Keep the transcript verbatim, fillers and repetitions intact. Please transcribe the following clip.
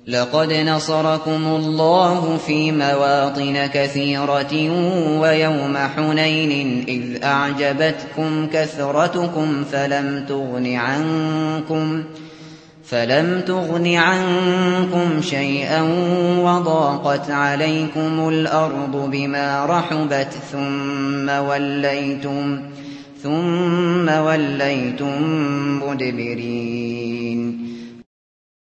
لقد نصركم الله في مواطن كثيرة ويوم حنين إذ أعجبتكم كثرتكم فلم تغن عنكم فلم تغن عنكم شيئا وضاقت عليكم الأرض بما رحبت ثم وليتم ثم وليتم مدبرين